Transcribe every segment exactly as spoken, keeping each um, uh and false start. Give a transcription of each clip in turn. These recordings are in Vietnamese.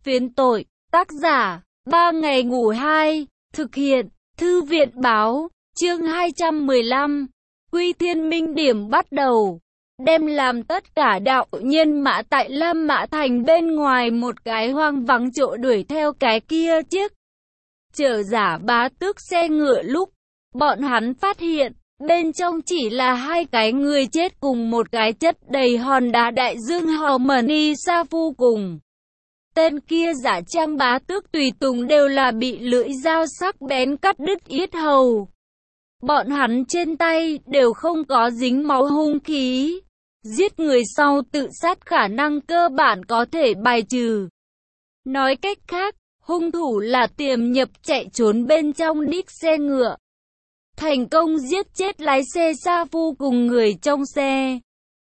Phiến tội, tác giả, ba ngày ngủ hai, thực hiện, thư viện báo, chương hai trăm mười lăm, Quy Thiên Minh điểm bắt đầu, đem làm tất cả đạo nhân mã tại Lam Mã Thành bên ngoài một cái hoang vắng chỗ đuổi theo cái kia chiếc chở giả bá tước xe ngựa lúc bọn hắn phát hiện, bên trong chỉ là hai cái người chết cùng một cái chất đầy hòn đá đại dương hò mani sa phu cùng. Tên kia giả trang bá tước tùy tùng đều là bị lưỡi dao sắc bén cắt đứt yết hầu. Bọn hắn trên tay đều không có dính máu hung khí. Giết người sau tự sát khả năng cơ bản có thể bài trừ. Nói cách khác, hung thủ là tiềm nhập chạy trốn bên trong đít xe ngựa. Thành công giết chết lái xe sa phu cùng người trong xe.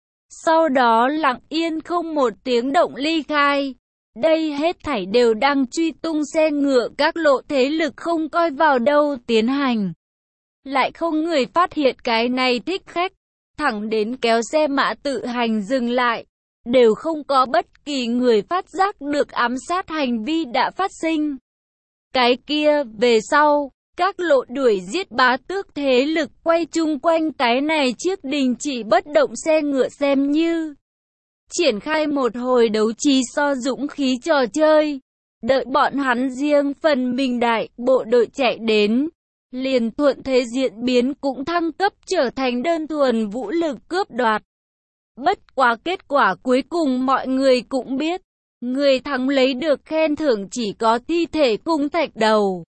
Sau đó lặng yên không một tiếng động ly khai. Đây hết thảy đều đang truy tung xe ngựa các lộ thế lực không coi vào đâu tiến hành. Lại không người phát hiện cái này thích khách. Thẳng đến kéo xe mã tự hành dừng lại. Đều không có bất kỳ người phát giác được ám sát hành vi đã phát sinh. Cái kia, về sau, các lộ đuổi giết bá tước thế lực quay chung quanh cái này chiếc đình chỉ bất động xe ngựa xem như triển khai một hồi đấu trí so dũng khí trò chơi. Đợi bọn hắn riêng phần mình đại bộ đội chạy đến, liền thuận thế diễn biến cũng thăng cấp trở thành đơn thuần vũ lực cướp đoạt. Bất quá kết quả cuối cùng mọi người cũng biết, người thắng lấy được khen thưởng chỉ có thi thể cùng thạch đầu.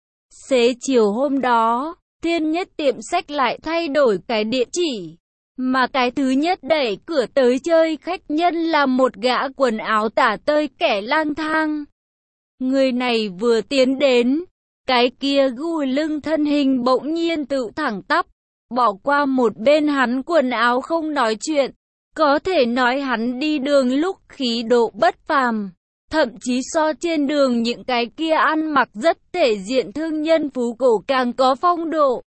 Xế chiều hôm đó, Thiên Nhất tiệm sách lại thay đổi cái địa chỉ, mà cái thứ nhất đẩy cửa tới chơi khách nhân là một gã quần áo tả tơi kẻ lang thang. Người này vừa tiến đến, cái kia gùi lưng thân hình bỗng nhiên tự thẳng tắp, bỏ qua một bên hắn quần áo không nói chuyện. Có thể nói hắn đi đường lúc khí độ bất phàm, thậm chí so trên đường những cái kia ăn mặc rất thể diện thương nhân phú cổ càng có phong độ.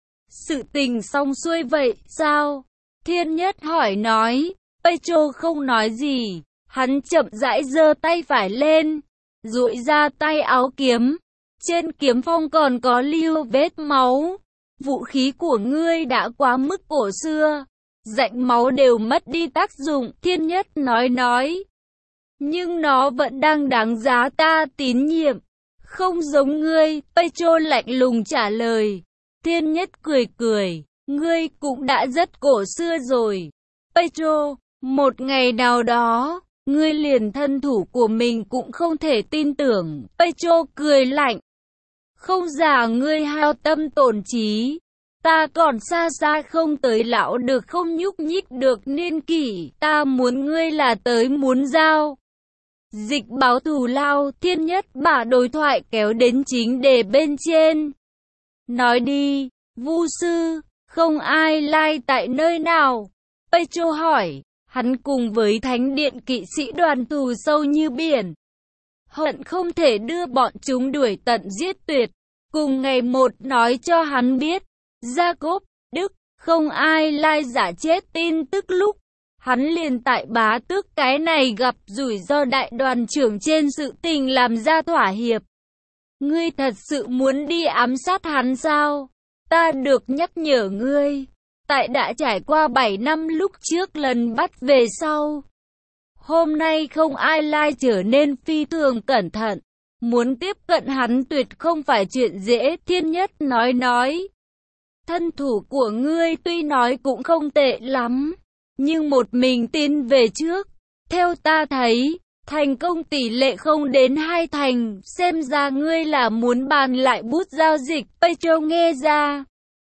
Sự tình xong xuôi vậy, sao? Thiên Nhất hỏi nói. Petro không nói gì, hắn chậm rãi giơ tay phải lên, duỗi ra tay áo kiếm. Trên kiếm phong còn có lưu vết máu. Vũ khí của ngươi đã quá mức cổ xưa. Rãnh máu đều mất đi tác dụng, Thiên Nhất nói nói. Nhưng nó vẫn đang đáng giá ta tín nhiệm. Không giống ngươi, Petro lạnh lùng trả lời. Thiên Nhất cười cười, ngươi cũng đã rất cổ xưa rồi. Petro, một ngày nào đó, ngươi liền thân thủ của mình cũng không thể tin tưởng. Petro cười lạnh. Không giả ngươi hao tâm tổn trí. Ta còn xa xa không tới lão được không nhúc nhích được niên kỷ, ta muốn ngươi là tới muốn giao. Dịch báo thù lao, Thiên Nhất把đối thoại kéo đến chính đề bên trên. Nói đi, Vu sư, không ai lai tại nơi nào? Petro hỏi, hắn cùng với thánh điện kỵ sĩ đoàn thù sâu như biển. Hận không thể đưa bọn chúng đuổi tận giết tuyệt. Cùng ngày một nói cho hắn biết. Jacob, Đức, không ai lai giả chết tin tức lúc. Hắn liền tại bá tước cái này gặp rủi ro đại đoàn trưởng trên sự tình làm ra thỏa hiệp. Ngươi thật sự muốn đi ám sát hắn sao? Ta được nhắc nhở ngươi. Tại đã trải qua bảy năm lúc trước lần bắt về sau. Hôm nay không ai lai trở nên phi thường cẩn thận. Muốn tiếp cận hắn tuyệt không phải chuyện dễ, Thiên Nhất nói nói. Thân thủ của ngươi tuy nói cũng không tệ lắm, nhưng một mình tin về trước. Theo ta thấy, thành công tỷ lệ không đến hai thành, xem ra ngươi là muốn bàn lại bút giao dịch. Petro nghe ra.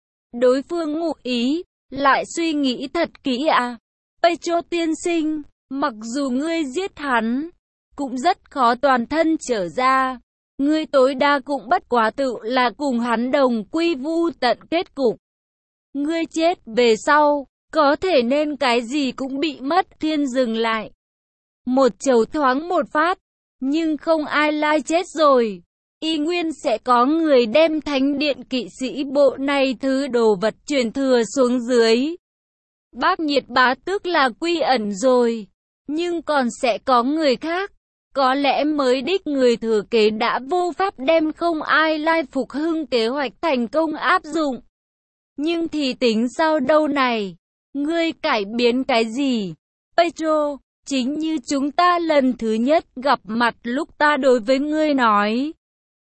Đối phương ngụ ý, lại suy nghĩ thật kỹ à. Petro tiên sinh, mặc dù ngươi giết hắn, cũng rất khó toàn thân trở ra. Ngươi tối đa cũng bất quá tự là cùng hắn đồng quy vu tận kết cục. Ngươi chết về sau, có thể nên cái gì cũng bị mất. Thiên dừng lại. Một chầu thoáng một phát, nhưng không ai lai chết rồi. Y nguyên sẽ có người đem thánh điện kỵ sĩ bộ này thứ đồ vật truyền thừa xuống dưới. Bác nhiệt bá tước là quy ẩn rồi, nhưng còn sẽ có người khác. có lẽ mới đích người thừa kế đã vô pháp đem không ai lai phục hưng kế hoạch thành công áp dụng. Nhưng thì tính sao đâu này? Ngươi cải biến cái gì? Petro, chính như chúng ta lần thứ nhất gặp mặt lúc ta đối với ngươi nói.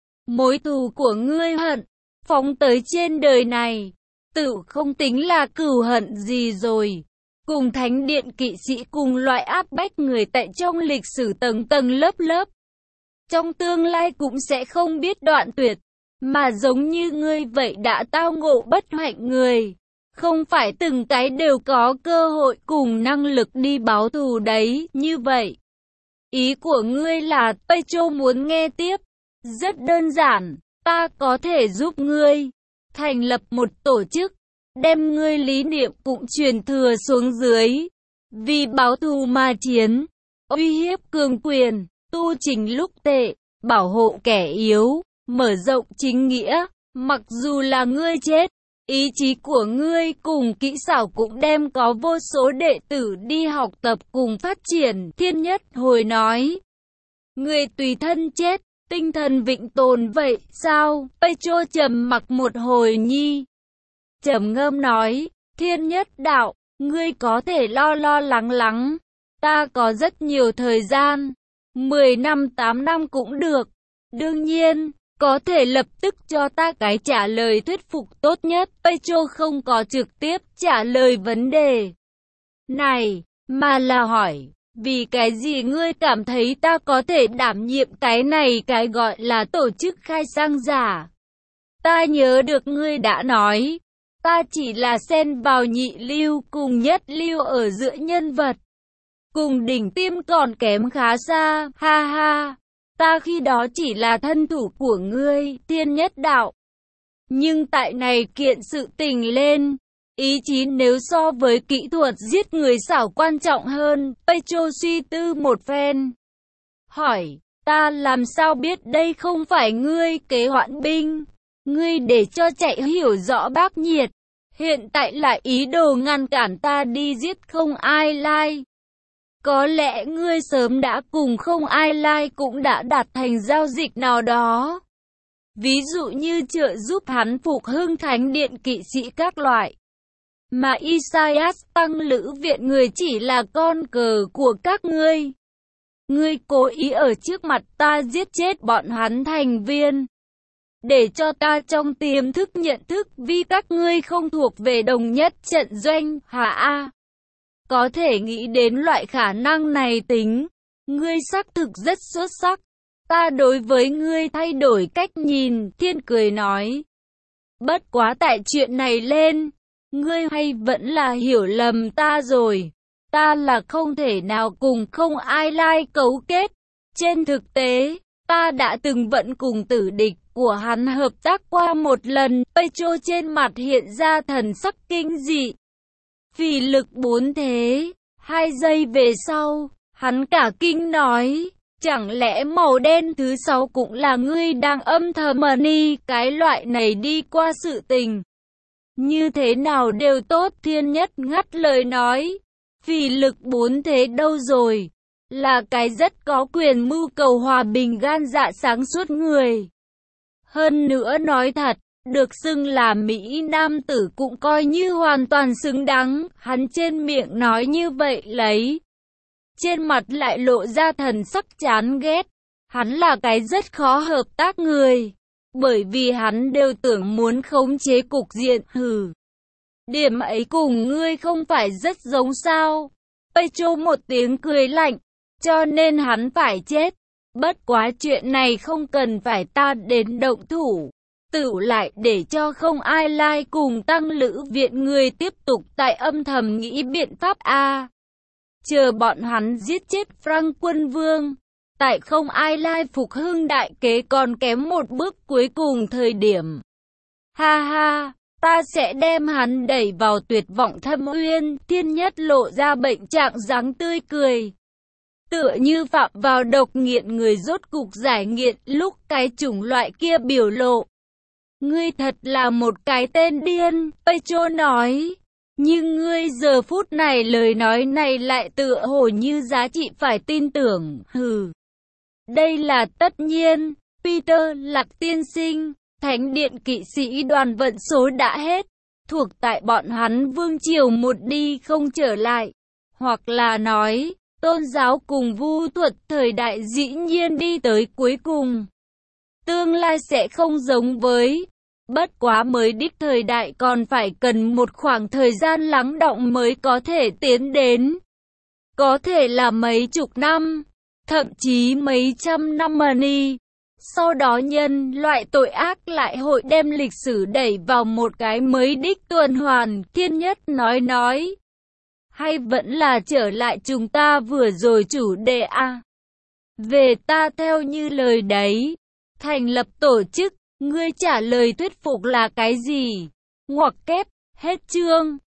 Mối thù của ngươi hận, phóng tới trên đời này, tự không tính là cừu hận gì rồi. Cùng thánh điện kỵ sĩ cùng loại áp bách người tại trong lịch sử tầng tầng lớp lớp. Trong tương lai cũng sẽ không biết đoạn tuyệt, mà giống như ngươi vậy đã tao ngộ bất hạnh người. Không phải từng cái đều có cơ hội cùng năng lực đi báo thù đấy, như vậy. Ý của ngươi là, Petro muốn nghe tiếp. Rất đơn giản, ta có thể giúp ngươi thành lập một tổ chức, đem ngươi lý niệm cũng truyền thừa xuống dưới. Vì báo thù mà chiến, uy hiếp cường quyền, tu chỉnh lúc tệ, bảo hộ kẻ yếu, mở rộng chính nghĩa. Mặc dù là ngươi chết, ý chí của ngươi cùng kỹ xảo cũng đem có vô số đệ tử đi học tập cùng phát triển. Thiên Nhất hồi nói, ngươi tùy thân chết, tinh thần vĩnh tồn vậy sao? Petro trầm mặc một hồi nhi, trầm ngâm nói, Thiên Nhất đạo, ngươi có thể lo lo lắng lắng, ta có rất nhiều thời gian, mười năm tám năm cũng được. Đương nhiên, có thể lập tức cho ta cái trả lời thuyết phục tốt nhất. Petro không có trực tiếp trả lời vấn đề này, mà là hỏi, vì cái gì ngươi cảm thấy ta có thể đảm nhiệm cái này cái gọi là tổ chức khai sang giả? Ta nhớ được ngươi đã nói, ta chỉ là xen vào nhị lưu cùng nhất lưu ở giữa nhân vật. Cùng đỉnh tiêm còn kém khá xa, ha ha. Ta khi đó chỉ là thân thủ của ngươi, Thiên Nhất đạo. Nhưng tại này kiện sự tình lên, ý chí nếu so với kỹ thuật giết người xảo quan trọng hơn. Petro suy tư một phen, hỏi, ta làm sao biết đây không phải ngươi kế hoãn binh? Ngươi để cho chạy hiểu rõ bác nhiệt, hiện tại lại ý đồ ngăn cản ta đi giết không ai lai. Có lẽ ngươi sớm đã cùng không ai lai cũng đã đạt thành giao dịch nào đó. Ví dụ như trợ giúp hắn phục hưng thánh điện kỵ sĩ các loại. Mà Isaias tăng lữ viện người chỉ là con cờ của các ngươi. Ngươi cố ý ở trước mặt ta giết chết bọn hắn thành viên. Để cho ta trong tiềm thức nhận thức vì các ngươi không thuộc về đồng nhất trận doanh, hả a? Có thể nghĩ đến loại khả năng này tính. Ngươi xác thực rất xuất sắc. Ta đối với ngươi thay đổi cách nhìn, Thiên cười nói. Bất quá tại chuyện này lên, ngươi hay vẫn là hiểu lầm ta rồi. Ta là không thể nào cùng không ai lai cấu kết. Trên thực tế, ta đã từng vẫn cùng tử địch của hắn hợp tác qua một lần. Petro trên mặt hiện ra thần sắc kinh dị. Vì lực bốn thế, hai giây về sau, hắn cả kinh nói, chẳng lẽ màu đen thứ sáu cũng là ngươi đang âm thầm mờ ni cái loại này đi qua sự tình. Như thế nào đều tốt. Thiên Nhất ngắt lời nói, vì lực bốn thế đâu rồi, là cái rất có quyền mưu cầu hòa bình gan dạ sáng suốt người. Hơn nữa nói thật, được xưng là Mỹ Nam tử cũng coi như hoàn toàn xứng đáng. Hắn trên miệng nói như vậy lấy, trên mặt lại lộ ra thần sắc chán ghét. Hắn là cái rất khó hợp tác người, bởi vì hắn đều tưởng muốn khống chế cục diện. Hừ, điểm ấy cùng ngươi không phải rất giống sao? Petro một tiếng cười lạnh, cho nên hắn phải chết. Bất quá chuyện này không cần phải ta đến động thủ. Tựu lại để cho không ai lai cùng tăng lữ viện người tiếp tục tại âm thầm nghĩ biện pháp a. Chờ bọn hắn giết chết Frank quân vương, tại không ai lai phục hưng đại kế còn kém một bước cuối cùng thời điểm. Ha ha, ta sẽ đem hắn đẩy vào tuyệt vọng thâm uyên. Thiên Nhất lộ ra bệnh trạng dáng tươi cười, tựa như phạm vào độc nghiện người rốt cục giải nghiện lúc cái chủng loại kia biểu lộ. Ngươi thật là một cái tên điên, Petro nói. Nhưng ngươi giờ phút này lời nói này lại tựa hồ như giá trị phải tin tưởng. Hừ. Đây là tất nhiên. Peter Lạc tiên sinh, thánh điện kỵ sĩ đoàn vận số đã hết, thuộc tại bọn hắn vương triều một đi không trở lại. Hoặc là nói, tôn giáo cùng vu thuật thời đại dĩ nhiên đi tới cuối cùng. Tương lai sẽ không giống với, bất quá mới đích thời đại còn phải cần một khoảng thời gian lắng đọng mới có thể tiến đến. Có thể là mấy chục năm, thậm chí mấy trăm năm mà đi. Sau đó nhân loại tội ác lại hội đem lịch sử đẩy vào một cái mới đích tuần hoàn. Thiên Nhất nói nói. Hay vẫn là trở lại chúng ta vừa rồi chủ đề a. Về ta theo như lời đấy. Thành lập tổ chức, ngươi trả lời thuyết phục là cái gì? Ngoặc kép, hết chương.